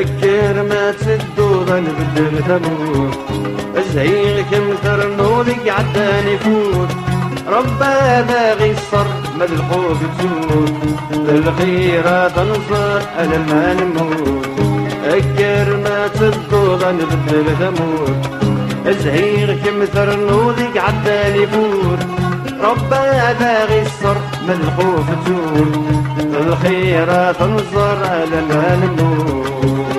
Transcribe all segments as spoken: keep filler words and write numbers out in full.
أكر ما تسدود نبدل ثمود الزهيغ كم ترنود قعدان يفوت رب هذا غيصر مد الخوف تزود للخيرة تنصر ألم ما نموت أكر ما تسدود نبدل ثمود الزهيغ كم ترنود قعدان يفوت رب هذا غيصر من الخوف تزول الخيرة تنصر على ما نموت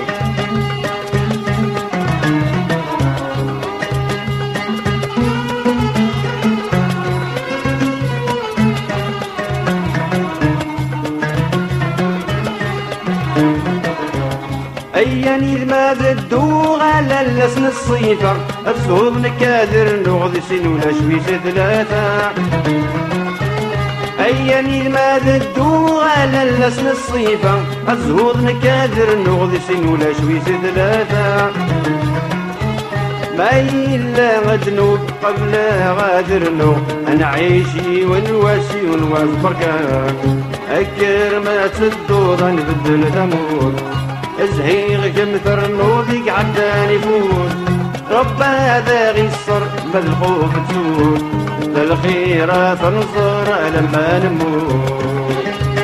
أياني ما زدو على اللسن الصيفة الزهوض نكادر نغضي سن ولا شويش ثلاثة أياني ما زدو على اللسن الصيفة الزهوض نكادر نغضي سن ولا شويش ثلاثة ما إلا غدنوب قبل غادر نو أنا عيشي ونواسي ونواس بركان أكر ما تدور نبدل ثمود الزهيغ كم ترنوذي قعدان يفوت رب هذا غيصر ما الخوف تزول للخيرة تنصر لما نموت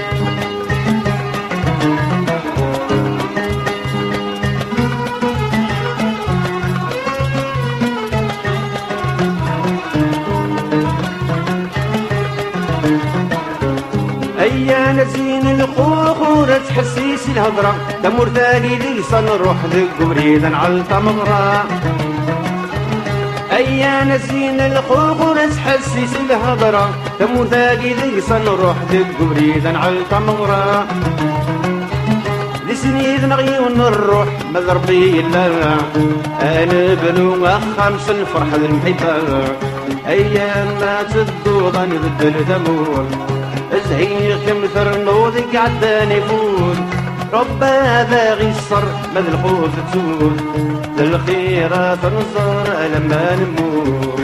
أيا نسين الخوخورة تحسيس الهضرة تمر ثاني ليس نروح ذق بريدا على الطمغرة أيا نسين الخوخورة تحسيس الهضرة تمر ثاني ليس نروح ذق بريدا على الطمغرة لسنيد نغيون الروح مذربي إلا أنا بنو خمس الفرح المحبة أيام ما تدوض نبدل ثمور الزهيغ كم ثرنوذي قعدان يفوت رب هذا غيصر مذ الخوف تزول للخيرة تنصر لما نموت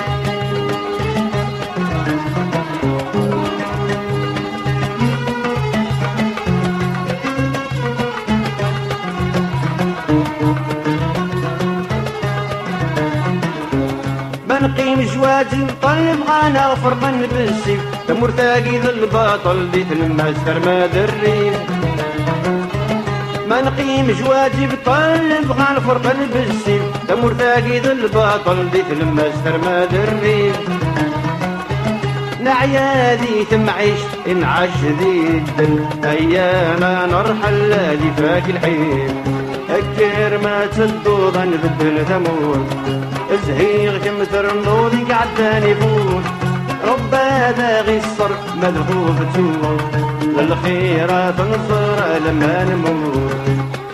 بنقيم جواتي طلب غانا فرقا بالسيف تمر تاقيد الباطل ديت المستر ما دري ما نقيم جواتي بطلب غانا فرقا بالسيف تمر تاقيد الباطل ديت المستر ما دري نعيا ذي تمعيش انعش ذي الدل ايانا نرحل ذي فاك الحين أكر ما تدوض نبدل ثمود الزهيغ كم ترنوذي قعدان يفوت رب هذا غيصر مذهوب تزول للخيرة تنصر لما نموت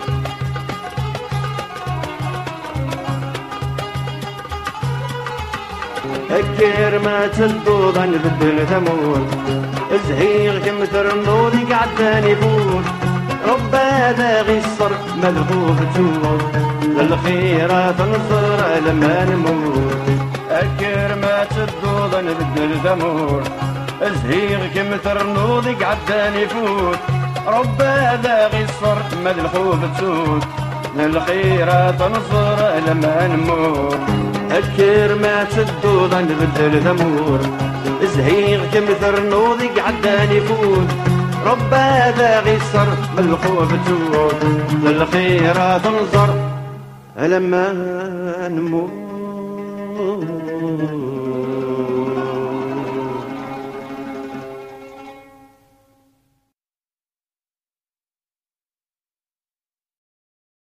أكر ما تدوض نبدل ثمود الزهيغ كم ترنوذي قعدان يفوت رب هذا غيصر مذهوب تزول للخيرة تنصر لما نموت أكر ما تدوض نبدل ثمور الزهيغ كم ترنوذي قعدان يفوت رب هذا غيصر مد الخوف تسود للخيرة تنصر لما نموت أكر ما تدوض نبدل ثمور الزهيغ كم ترنوذي قعدان يفوت رب هذا غيصر من الخوف تسود للخيرة تنصر لما نموت